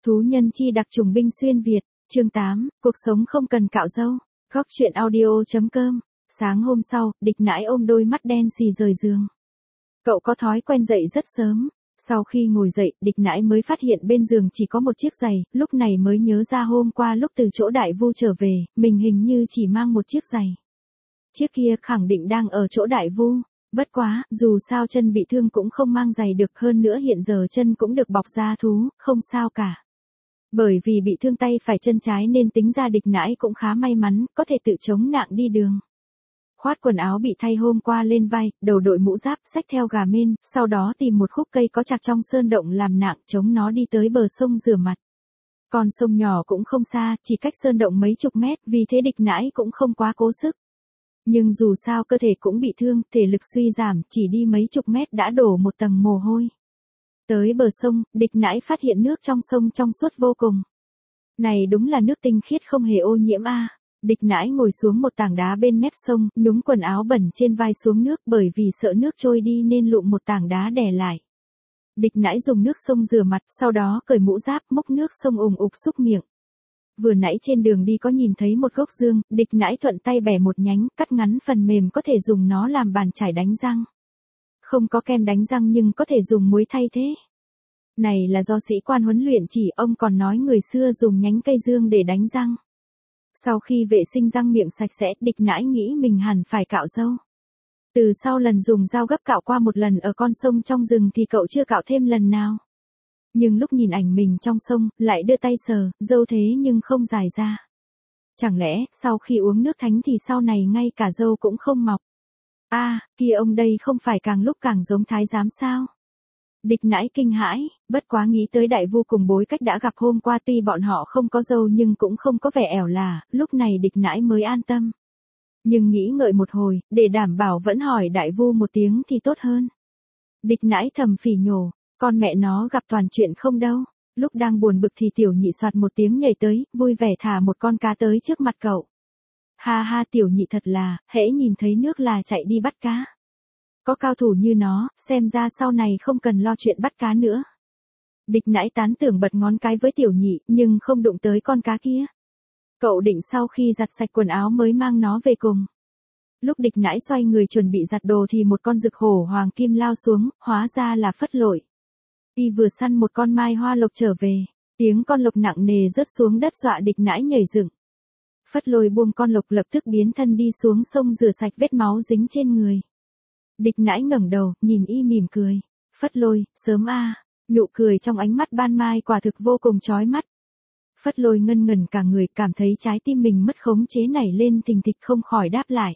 Thú nhân chi đặc trùng binh xuyên Việt, chương 8, cuộc sống không cần cạo râu. Góc truyện audio.com. Sáng hôm sau, Địch Nãi ôm đôi mắt đen xì rời giường. Cậu có thói quen dậy rất sớm. Sau khi ngồi dậy, Địch Nãi mới phát hiện bên giường chỉ có một chiếc giày, lúc này mới nhớ ra hôm qua lúc từ chỗ Đại Vu trở về, mình hình như chỉ mang một chiếc giày. Chiếc kia khẳng định đang ở chỗ Đại Vu. Bất quá, dù sao chân bị thương cũng không mang giày được, hơn nữa hiện giờ chân cũng được bọc da thú, không sao cả. Bởi vì bị thương tay phải chân trái nên tính ra Địch Nãi cũng khá may mắn, có thể tự chống nặng đi đường. Khoát quần áo bị thay hôm qua lên vai, đầu đội mũ giáp, xách theo gà mên, sau đó tìm một khúc cây có chạc trong sơn động làm nạng, chống nó đi tới bờ sông rửa mặt. Con sông nhỏ cũng không xa, chỉ cách sơn động mấy chục mét, vì thế Địch Nãi cũng không quá cố sức. Nhưng dù sao cơ thể cũng bị thương, thể lực suy giảm, chỉ đi mấy chục mét đã đổ một tầng mồ hôi. Tới bờ sông, Địch Nãi phát hiện nước trong sông trong suốt vô cùng. Này đúng là nước tinh khiết không hề ô nhiễm a. Địch Nãi ngồi xuống một tảng đá bên mép sông, nhúng quần áo bẩn trên vai xuống nước, bởi vì sợ nước trôi đi nên lụm một tảng đá đè lại. Địch Nãi dùng nước sông rửa mặt, sau đó cởi mũ giáp, múc nước sông ùng ục xúc miệng. Vừa nãy trên đường đi có nhìn thấy một gốc dương, Địch Nãi thuận tay bẻ một nhánh, cắt ngắn phần mềm có thể dùng nó làm bàn chải đánh răng. Không có kem đánh răng nhưng có thể dùng muối thay thế. Này là do sĩ quan huấn luyện chỉ, ông còn nói người xưa dùng nhánh cây dương để đánh răng. Sau khi vệ sinh răng miệng sạch sẽ, Địch Nãi nghĩ mình hẳn phải cạo râu. Từ sau lần dùng dao gấp cạo qua một lần ở con sông trong rừng thì cậu chưa cạo thêm lần nào. Nhưng lúc nhìn ảnh mình trong sông, lại đưa tay sờ, râu thế nhưng không dài ra. Chẳng lẽ, sau khi uống nước thánh thì sau này ngay cả râu cũng không mọc? Kia ông đây không phải càng lúc càng giống thái giám sao? Địch Nãi kinh hãi, bất quá nghĩ tới Đại Vu cùng bối cách đã gặp hôm qua, tuy bọn họ không có râu nhưng cũng không có vẻ ẻo lả, lúc này Địch Nãi mới an tâm. Nhưng nghĩ ngợi một hồi, để đảm bảo vẫn hỏi Đại Vu một tiếng thì tốt hơn. Địch Nãi thầm phỉ nhổ, con mẹ nó gặp toàn chuyện không đâu. Lúc đang buồn bực thì Tiểu Nhị soạt một tiếng nhảy tới, vui vẻ thả một con cá tới trước mặt cậu. Ha ha, Tiểu Nhị thật là, hễ nhìn thấy nước là chạy đi bắt cá. Có cao thủ như nó, xem ra sau này không cần lo chuyện bắt cá nữa. Địch Nãi tán tưởng bật ngón cái với Tiểu Nhị, nhưng không đụng tới con cá kia. Cậu định sau khi giặt sạch quần áo mới mang nó về cùng. Lúc Địch Nãi xoay người chuẩn bị giặt đồ thì một con rực hổ hoàng kim lao xuống, hóa ra là Phất Lội. Y vừa săn một con mai hoa lộc trở về, tiếng con lộc nặng nề rớt xuống đất dọa Địch Nãi nhảy dựng. Phất Lôi buông con lộc lập tức biến thân đi xuống sông rửa sạch vết máu dính trên người. Địch Nãi ngẩng đầu, nhìn y mỉm cười. Phất Lôi, sớm a. Nụ cười trong ánh mắt ban mai quả thực vô cùng chói mắt. Phất Lôi ngân ngần cả người, cảm thấy trái tim mình mất khống chế nảy lên thình thịch, không khỏi đáp lại.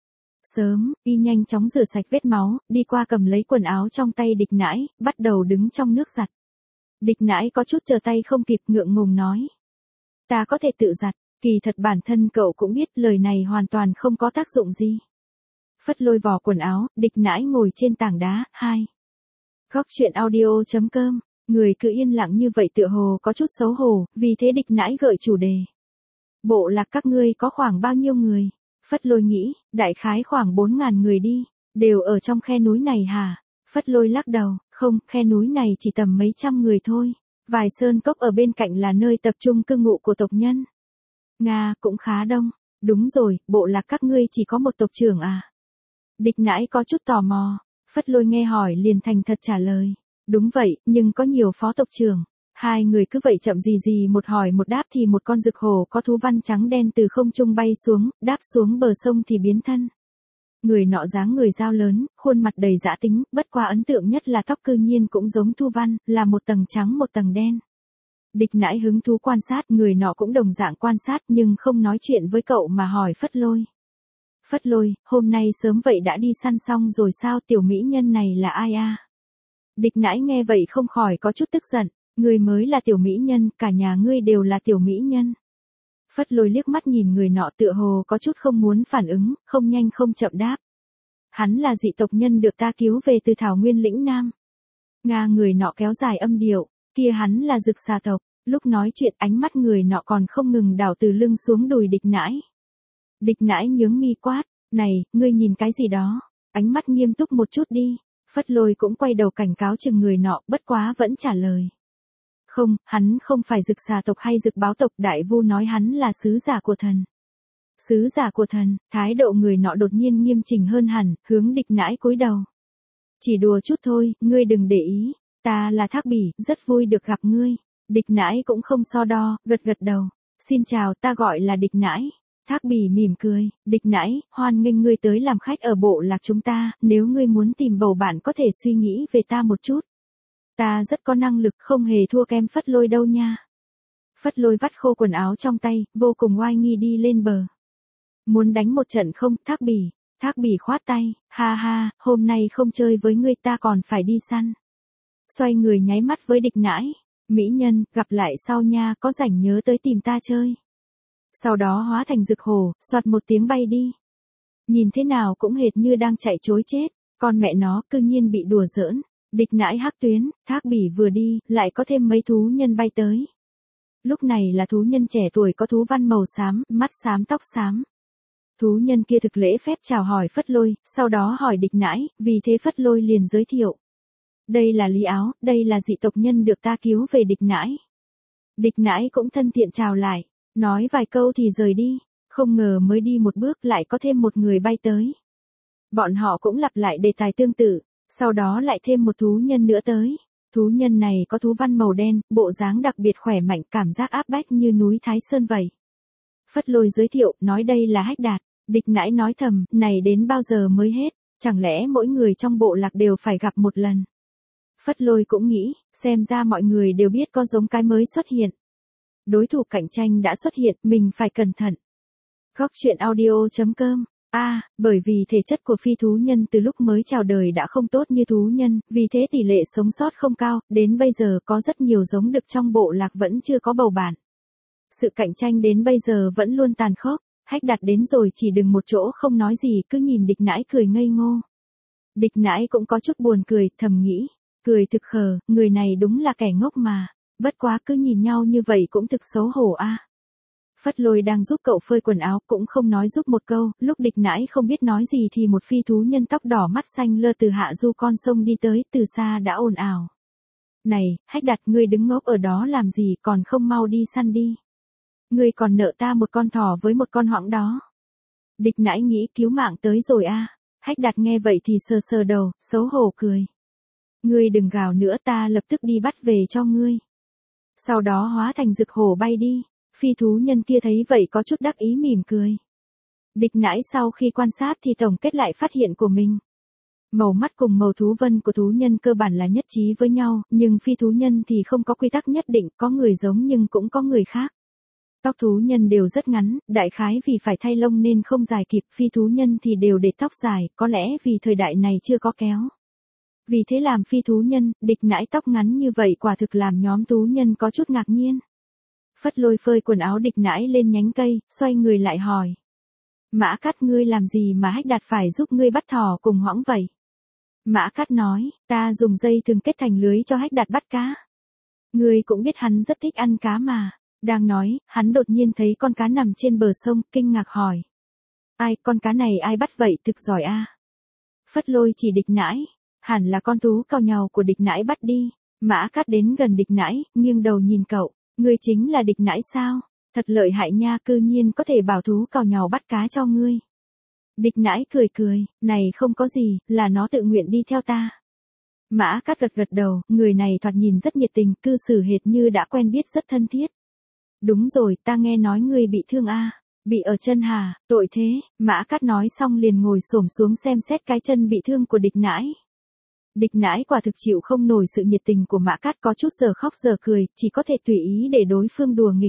Sớm, y nhanh chóng rửa sạch vết máu, đi qua cầm lấy quần áo trong tay Địch Nãi, bắt đầu đứng trong nước giặt. Địch Nãi có chút chờ tay không kịp, ngượng ngùng nói. Ta có thể tự giặt, kỳ thật bản thân cậu cũng biết lời này hoàn toàn không có tác dụng gì. Phất Lôi vò quần áo, Địch Nãi ngồi trên tảng đá. 2. Góc truyện audio.com. Người cứ yên lặng như vậy tựa hồ có chút xấu hổ, vì thế Địch Nãi gợi chủ đề. Bộ lạc các ngươi có khoảng bao nhiêu người? Phất Lôi nghĩ, đại khái khoảng 4.000 người đi, đều ở trong khe núi này hả? Phất Lôi lắc đầu, không, khe núi này chỉ tầm mấy trăm người thôi. Vài sơn cốc ở bên cạnh là nơi tập trung cư ngụ của tộc nhân. Nga, cũng khá đông. Đúng rồi, bộ lạc các ngươi chỉ có một tộc trưởng à? Địch Nãi có chút tò mò. Phất Lôi nghe hỏi liền thành thật trả lời. Đúng vậy, nhưng có nhiều phó tộc trưởng. Hai người cứ vậy chậm gì gì một hỏi một đáp thì một con rực hổ có thú văn trắng đen từ không trung bay xuống, đáp xuống bờ sông thì biến thân. Người nọ dáng người dao lớn, khuôn mặt đầy dã tính, bất quá ấn tượng nhất là tóc cư nhiên cũng giống thu văn, là một tầng trắng một tầng đen. Địch Nãi hứng thú quan sát, người nọ cũng đồng dạng quan sát nhưng không nói chuyện với cậu mà hỏi Phất Lôi. Phất Lôi, hôm nay sớm vậy đã đi săn xong rồi sao, tiểu mỹ nhân này là ai a? Địch Nãi nghe vậy không khỏi có chút tức giận. Ngươi mới là tiểu mỹ nhân, cả nhà ngươi đều là tiểu mỹ nhân. Phất Lôi liếc mắt nhìn người nọ tựa hồ có chút không muốn phản ứng, không nhanh không chậm đáp. Hắn là dị tộc nhân được ta cứu về từ thảo nguyên lĩnh Nam. Nga, người nọ kéo dài âm điệu, kia hắn là Dực Xà tộc. Lúc nói chuyện ánh mắt người nọ còn không ngừng đảo từ lưng xuống đùi Địch Nãi. Địch Nãi nhướng mi quát, này, ngươi nhìn cái gì đó, ánh mắt nghiêm túc một chút đi. Phất Lôi cũng quay đầu cảnh cáo chừng người nọ, bất quá vẫn trả lời. Không, hắn không phải Dực xà tộc hay Dực báo tộc, đại vu nói hắn là sứ giả của thần. Sứ giả của thần, thái độ người nọ đột nhiên nghiêm chỉnh hơn hẳn, hướng Địch Nãi cúi đầu. Chỉ đùa chút thôi, ngươi đừng để ý, ta là Thác Bỉ, rất vui được gặp ngươi. Địch Nãi cũng không so đo, gật gật đầu. Xin chào, ta gọi là Địch Nãi. Thác Bỉ mỉm cười, Địch Nãi, hoan nghênh ngươi tới làm khách ở bộ lạc chúng ta, nếu ngươi muốn tìm bầu bạn có thể suy nghĩ về ta một chút. Ta rất có năng lực, không hề thua kém Phất Lôi đâu nha. Phất Lôi vắt khô quần áo trong tay, vô cùng oai nghi đi lên bờ. Muốn đánh một trận không, Thác Bỉ? Thác Bỉ khoát tay, ha ha, hôm nay không chơi với ngươi ta còn phải đi săn. Xoay người nháy mắt với Địch Nãi, mỹ nhân, gặp lại sau nha, có rảnh nhớ tới tìm ta chơi. Sau đó hóa thành rực hổ, xoạt một tiếng bay đi. Nhìn thế nào cũng hệt như đang chạy trối chết, con mẹ nó cư nhiên bị đùa giỡn. Địch Nãi hắc tuyến, Thác Bỉ vừa đi, lại có thêm mấy thú nhân bay tới. Lúc này là thú nhân trẻ tuổi có thú văn màu xám, mắt xám tóc xám. Thú nhân kia thực lễ phép chào hỏi Phất Lôi, sau đó hỏi Địch Nãi, vì thế Phất Lôi liền giới thiệu. Đây là Lý Áo, đây là dị tộc nhân được ta cứu về Địch Nãi. Địch Nãi cũng thân thiện chào lại, nói vài câu thì rời đi, không ngờ mới đi một bước lại có thêm một người bay tới. Bọn họ cũng lặp lại đề tài tương tự, sau đó lại thêm một thú nhân nữa tới. Thú nhân này có thú văn màu đen, bộ dáng đặc biệt khỏe mạnh, cảm giác áp bách như núi Thái Sơn vậy. Phất Lôi giới thiệu, nói đây là Hách Đạt. Địch Nãi nói thầm, này đến bao giờ mới hết, chẳng lẽ mỗi người trong bộ lạc đều phải gặp một lần. Phất Lôi cũng nghĩ, xem ra mọi người đều biết có giống cái mới xuất hiện. Đối thủ cạnh tranh đã xuất hiện, mình phải cẩn thận. Góc truyện audio.com. Bởi vì thể chất của phi thú nhân từ lúc mới chào đời đã không tốt như thú nhân, vì thế tỷ lệ sống sót không cao, đến bây giờ có rất nhiều giống đực trong bộ lạc vẫn chưa có bầu bạn. Sự cạnh tranh đến bây giờ vẫn luôn tàn khốc, Hách Đạt đến rồi chỉ đừng một chỗ không nói gì, cứ nhìn Địch Nãi cười ngây ngô. Địch Nãi cũng có chút buồn cười, thầm nghĩ, cười thực khờ, người này đúng là kẻ ngốc mà, bất quá cứ nhìn nhau như vậy cũng thực xấu hổ a. Phất Lôi đang giúp cậu phơi quần áo cũng không nói giúp một câu, lúc Địch Nãi không biết nói gì thì một phi thú nhân tóc đỏ mắt xanh lơ từ hạ du con sông đi tới, từ xa đã ồn ào. Này, Hách Đạt, ngươi đứng ngốc ở đó làm gì, còn không mau đi săn đi. Ngươi còn nợ ta một con thỏ với một con hoãng đó. Địch Nãi nghĩ cứu mạng tới rồi a. Hách Đạt nghe vậy thì sờ sờ đầu, xấu hổ cười. Ngươi đừng gào nữa, ta lập tức đi bắt về cho ngươi. Sau đó hóa thành rực hổ bay đi. Phi thú nhân kia thấy vậy có chút đắc ý mỉm cười. Địch Nãi sau khi quan sát thì tổng kết lại phát hiện của mình. Màu mắt cùng màu thú vân của thú nhân cơ bản là nhất trí với nhau, nhưng phi thú nhân thì không có quy tắc nhất định, có người giống nhưng cũng có người khác. Tóc thú nhân đều rất ngắn, đại khái vì phải thay lông nên không dài kịp, phi thú nhân thì đều để tóc dài, có lẽ vì thời đại này chưa có kéo. Vì thế làm phi thú nhân, Địch Nãi tóc ngắn như vậy quả thực làm nhóm thú nhân có chút ngạc nhiên. Phất Lôi phơi quần áo Địch Nãi lên nhánh cây, xoay người lại hỏi. Mã Cắt, ngươi làm gì mà Hách Đạt phải giúp ngươi bắt thỏ cùng hoãng vậy? Mã Cắt nói, ta dùng dây thừng kết thành lưới cho Hách Đạt bắt cá. Ngươi cũng biết hắn rất thích ăn cá mà. Đang nói, hắn đột nhiên thấy con cá nằm trên bờ sông, kinh ngạc hỏi. Ai, con cá này ai bắt vậy, thực giỏi a. Phất Lôi chỉ Địch Nãi, hẳn là con thú cào nhàu của Địch Nãi bắt đi. Mã Cắt đến gần Địch Nãi, nghiêng đầu nhìn cậu, ngươi chính là Địch Nãi sao? Thật lợi hại nha, cư nhiên có thể bảo thú cào nhàu bắt cá cho ngươi. Địch Nãi cười cười, này không có gì, là nó tự nguyện đi theo ta. Mã Cắt gật gật đầu, người này thoạt nhìn rất nhiệt tình, cư xử hệt như đã quen biết rất thân thiết. Đúng rồi, ta nghe nói ngươi bị thương a. Bị ở chân hả, tội thế. Mã Cắt nói xong liền ngồi xổm xuống xem xét cái chân bị thương của Địch Nãi. Địch Nãi quả thực chịu không nổi sự nhiệt tình của Mã Cắt, có chút giờ khóc giờ cười, chỉ có thể tùy ý để đối phương đùa nghịch.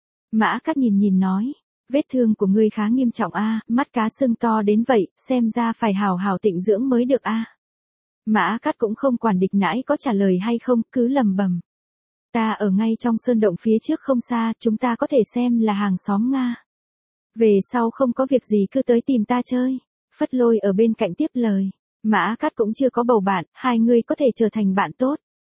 Mã Cắt nhìn nhìn nói, vết thương của ngươi khá nghiêm trọng a, mắt cá sưng to đến vậy, xem ra phải hào hào tịnh dưỡng mới được a. Mã Cắt cũng không quản Địch Nãi có trả lời hay không, cứ lầm bầm. Ta ở ngay trong sơn động phía trước không xa, chúng ta có thể xem là hàng xóm Nga. Về sau không có việc gì cứ tới tìm ta chơi. Phất Lôi ở bên cạnh tiếp lời. Mã Cắt cũng chưa có bầu bạn, hai người có thể trở thành bạn tốt.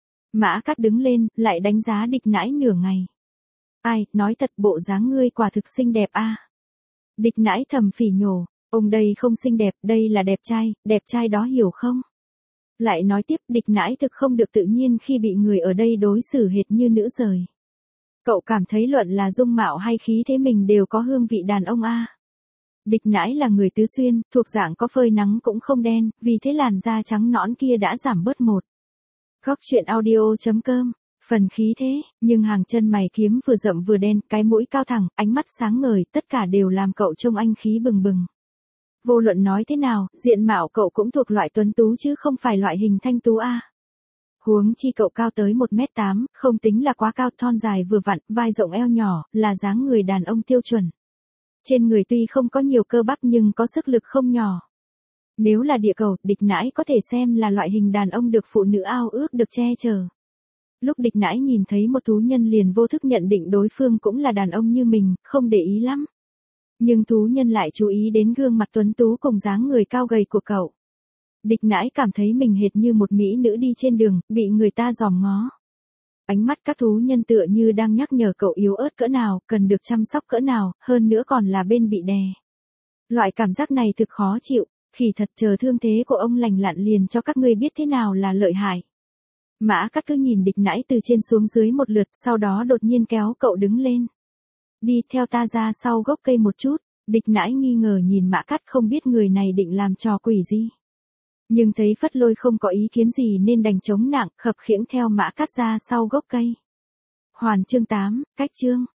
Mã Cắt đứng lên, lại đánh giá Địch Nãi nửa ngày. Ai, nói thật bộ dáng ngươi quả thực xinh đẹp a. Địch Nãi thầm phỉ nhổ, ông đây không xinh đẹp, đây là đẹp trai đó hiểu không? Lại nói tiếp, địch nãi thực không được tự nhiên khi bị người ở đây đối xử hệt như nữ rời. Cậu cảm thấy luận là dung mạo hay khí thế mình đều có hương vị đàn ông a. Địch nãi là người tứ xuyên, thuộc dạng có phơi nắng cũng không đen, vì thế làn da trắng nõn kia đã giảm bớt một. Góc truyện audio.com. Phần khí thế, nhưng hàng chân mày kiếm vừa rậm vừa đen, cái mũi cao thẳng, ánh mắt sáng ngời, tất cả đều làm cậu trông anh khí bừng bừng. Vô luận nói thế nào, diện mạo cậu cũng thuộc loại tuấn tú chứ không phải loại hình thanh tú a. Huống chi cậu cao tới 1m8, không tính là quá cao, thon dài vừa vặn, vai rộng eo nhỏ, là dáng người đàn ông tiêu chuẩn. Trên người tuy không có nhiều cơ bắp nhưng có sức lực không nhỏ. Nếu là địa cầu, địch nãi có thể xem là loại hình đàn ông được phụ nữ ao ước được che chở. Lúc địch nãi nhìn thấy một thú nhân liền vô thức nhận định đối phương cũng là đàn ông như mình, không để ý lắm. Nhưng thú nhân lại chú ý đến gương mặt tuấn tú cùng dáng người cao gầy của cậu. Địch nãi cảm thấy mình hệt như một mỹ nữ đi trên đường, bị người ta dòm ngó. Ánh mắt các thú nhân tựa như đang nhắc nhở cậu yếu ớt cỡ nào, cần được chăm sóc cỡ nào, hơn nữa còn là bên bị đè. Loại cảm giác này thực khó chịu, khỉ thật, chờ thương thế của ông lành lặn liền cho các ngươi biết thế nào là lợi hại. Mã Cắt cứ nhìn địch nãi từ trên xuống dưới một lượt, sau đó đột nhiên kéo cậu đứng lên. Đi theo ta ra sau gốc cây một chút, địch nãi nghi ngờ nhìn Mã Cắt, không biết người này định làm trò quỷ gì. Nhưng thấy Phất Lôi không có ý kiến gì nên đành chống nặng, khập khiễng theo Mã Cắt ra sau gốc cây. Hoàn chương 8, cách chương.